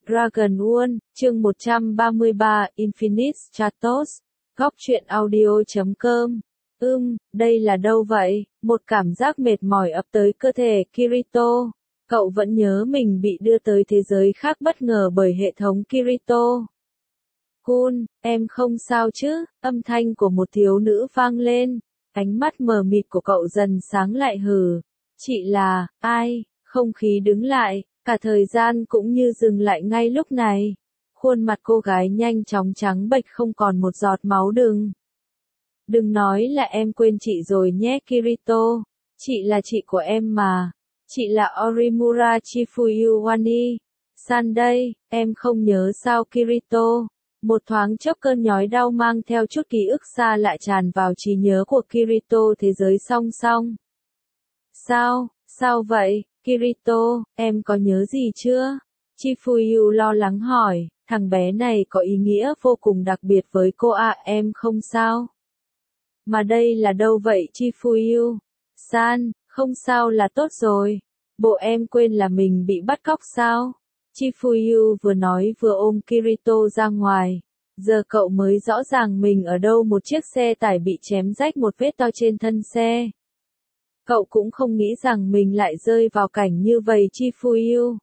Dragon World, chương 133, Infinite Stratos, góc truyện audio.com. Đây là đâu vậy? Một cảm giác mệt mỏi ập tới cơ thể Kirito. Cậu vẫn nhớ mình bị đưa tới thế giới khác bất ngờ bởi hệ thống Kirito. Kun, em không sao chứ? Âm thanh của một thiếu nữ vang lên. Ánh mắt mờ mịt của cậu dần sáng lại hừ. Chị là, ai? Không khí đứng lại, cả thời gian cũng như dừng lại ngay lúc này. Khuôn mặt cô gái nhanh chóng trắng bệch không còn một giọt máu Đừng nói là em quên chị rồi nhé Kirito. Chị là chị của em mà. Chị là Orimura Chifuyuwani. San đây, em không nhớ sao Kirito. Một thoáng chốc cơn nhói đau mang theo chút ký ức xa lại tràn vào trí nhớ của Kirito thế giới song song. Sao vậy, Kirito, em có nhớ gì chưa? Chifuyu lo lắng hỏi, thằng bé này có ý nghĩa vô cùng đặc biệt với cô à, em không sao. Mà đây là đâu vậy Chifuyu? San, không sao là tốt rồi. Bộ em quên là mình bị bắt cóc sao? Chifuyu vừa nói vừa ôm Kirito ra ngoài. Giờ cậu mới rõ ràng mình ở đâu, một chiếc xe tải bị chém rách một vết to trên thân xe. Cậu cũng không nghĩ rằng mình lại rơi vào cảnh như vậy Chifuyu.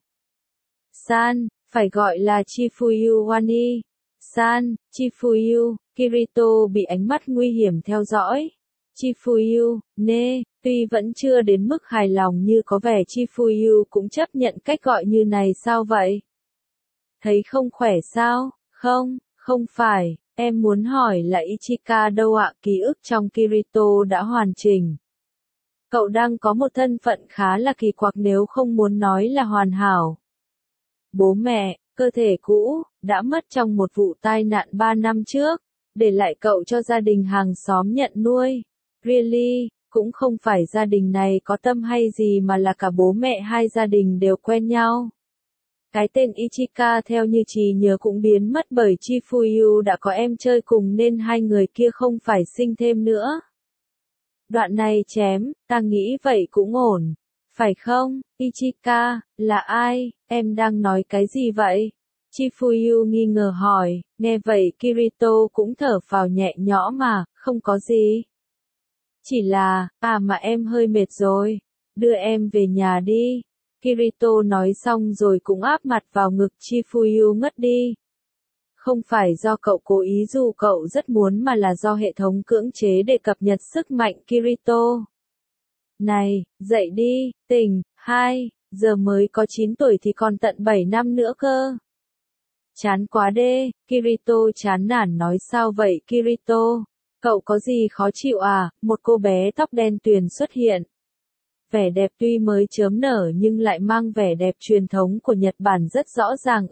San, phải gọi là Chifuyuwani. San, Chifuyu, Kirito bị ánh mắt nguy hiểm theo dõi. Chifuyu, tuy vẫn chưa đến mức hài lòng như có vẻ Chifuyu cũng chấp nhận cách gọi như này sao vậy? Thấy không khỏe sao? Không phải, em muốn hỏi là Ichika đâu ạ? Ký ức trong Kirito đã hoàn chỉnh. Cậu đang có một thân phận khá là kỳ quặc nếu không muốn nói là hoàn hảo. Bố mẹ, cơ thể cũ, đã mất trong một vụ tai nạn 3 năm trước, để lại cậu cho gia đình hàng xóm nhận nuôi. Really, cũng không phải gia đình này có tâm hay gì mà là cả bố mẹ hai gia đình đều quen nhau. Cái tên Ichika theo như trí nhớ cũng biến mất bởi Chifuyu đã có em chơi cùng nên hai người kia không phải sinh thêm nữa. Đoạn này chém, ta nghĩ vậy cũng ổn. Phải không, Ichika, là ai, em đang nói cái gì vậy? Chifuyu nghi ngờ hỏi, nghe vậy Kirito cũng thở phào nhẹ nhõm mà, không có gì. Chỉ là, mà em hơi mệt rồi, đưa em về nhà đi. Kirito nói xong rồi cũng áp mặt vào ngực Chifuyu ngất đi. Không phải do cậu cố ý dù cậu rất muốn mà là do hệ thống cưỡng chế để cập nhật sức mạnh Kirito. Này, dậy đi, tỉnh, giờ mới có 9 tuổi thì còn tận 7 năm nữa cơ. Chán quá đê, Kirito chán nản nói sao vậy Kirito? Cậu có gì khó chịu à? Một cô bé tóc đen tuyền xuất hiện. Vẻ đẹp tuy mới chớm nở nhưng lại mang vẻ đẹp truyền thống của Nhật Bản rất rõ ràng.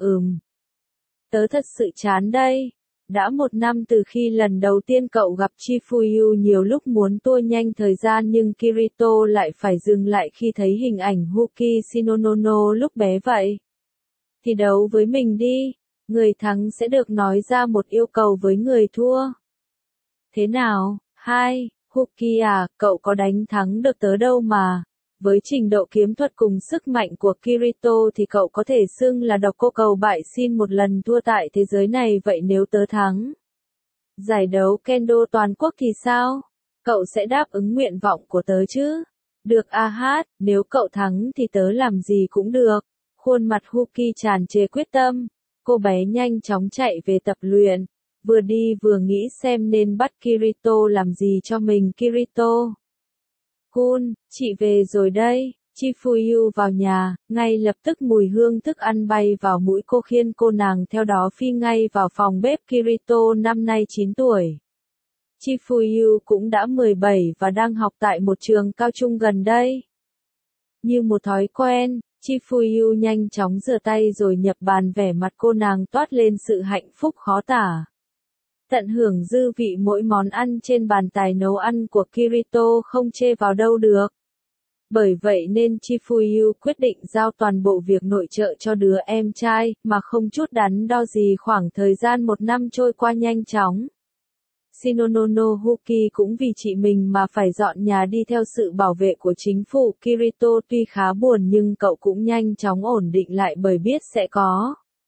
Tớ thật sự chán đây. Đã 1 năm từ khi lần đầu tiên cậu gặp Chifuyu, nhiều lúc muốn tua nhanh thời gian nhưng Kirito lại phải dừng lại khi thấy hình ảnh Huki Shinonono lúc bé vậy. Thì đấu với mình đi, người thắng sẽ được nói ra một yêu cầu với người thua. Thế nào, Huki à, cậu có đánh thắng được tớ đâu mà. Với trình độ kiếm thuật cùng sức mạnh của Kirito thì cậu có thể xưng là độc cô cầu bại xin một lần thua tại thế giới này, vậy nếu tớ thắng giải đấu kendo toàn quốc thì sao? Cậu sẽ đáp ứng nguyện vọng của tớ chứ? Được nếu cậu thắng thì tớ làm gì cũng được. Khuôn mặt Huki tràn trề quyết tâm. Cô bé nhanh chóng chạy về tập luyện. Vừa đi vừa nghĩ xem nên bắt Kirito làm gì cho mình. Kirito. Kun, chị về rồi đây. Chifuyu vào nhà, ngay lập tức mùi hương thức ăn bay vào mũi cô khiến cô nàng theo đó phi ngay vào phòng bếp. Kirito năm nay 9 tuổi. Chifuyu cũng đã 17 và đang học tại một trường cao trung gần đây. Như một thói quen, Chifuyu nhanh chóng rửa tay rồi nhập bàn, vẻ mặt cô nàng toát lên sự hạnh phúc khó tả. Tận hưởng dư vị mỗi món ăn trên bàn, tài nấu ăn của Kirito không chê vào đâu được. Bởi vậy nên Chifuyu quyết định giao toàn bộ việc nội trợ cho đứa em trai, mà không chút đắn đo gì. Khoảng thời gian 1 năm trôi qua nhanh chóng. Shinonono Huki cũng vì chị mình mà phải dọn nhà đi theo sự bảo vệ của chính phủ. Kirito tuy khá buồn nhưng cậu cũng nhanh chóng ổn định lại bởi biết sẽ có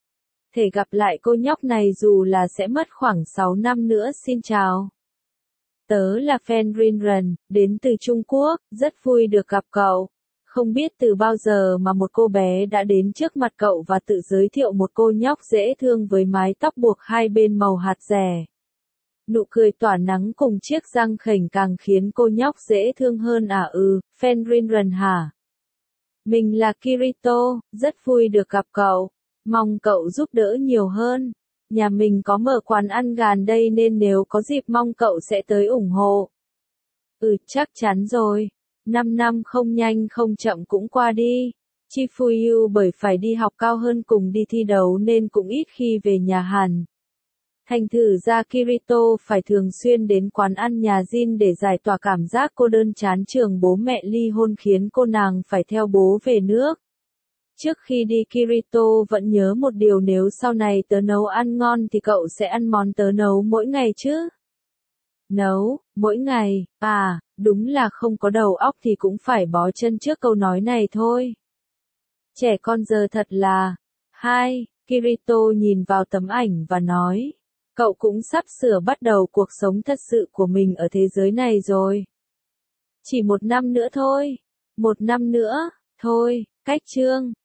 Thể gặp lại cô nhóc này dù là sẽ mất khoảng 6 năm nữa. Xin chào. Tớ là fan Rinren, đến từ Trung Quốc, rất vui được gặp cậu. Không biết từ bao giờ mà một cô bé đã đến trước mặt cậu và tự giới thiệu một cô nhóc dễ thương với mái tóc buộc hai bên màu hạt rẻ. Nụ cười tỏa nắng cùng chiếc răng khểnh càng khiến cô nhóc dễ thương hơn à. Fan Rinren hả? Mình là Kirito, rất vui được gặp cậu. Mong cậu giúp đỡ nhiều hơn. Nhà mình có mở quán ăn gần đây nên nếu có dịp mong cậu sẽ tới ủng hộ. Chắc chắn rồi. 5 năm không nhanh không chậm cũng qua đi. Chifuyu bởi phải đi học cao hơn cùng đi thi đấu nên cũng ít khi về nhà hẳn. Thành thử ra Kirito phải thường xuyên đến quán ăn nhà Jin để giải tỏa cảm giác cô đơn chán trường bố mẹ ly hôn khiến cô nàng phải theo bố về nước. Trước khi đi Kirito vẫn nhớ một điều, nếu sau này tớ nấu ăn ngon thì cậu sẽ ăn món tớ nấu mỗi ngày chứ? Nấu, mỗi ngày, đúng là không có đầu óc thì cũng phải bó chân trước câu nói này thôi. Trẻ con giờ thật là... Kirito nhìn vào tấm ảnh và nói. Cậu cũng sắp sửa bắt đầu cuộc sống thật sự của mình ở thế giới này rồi. Chỉ 1 năm nữa thôi. 1 năm nữa, thôi, cách chương.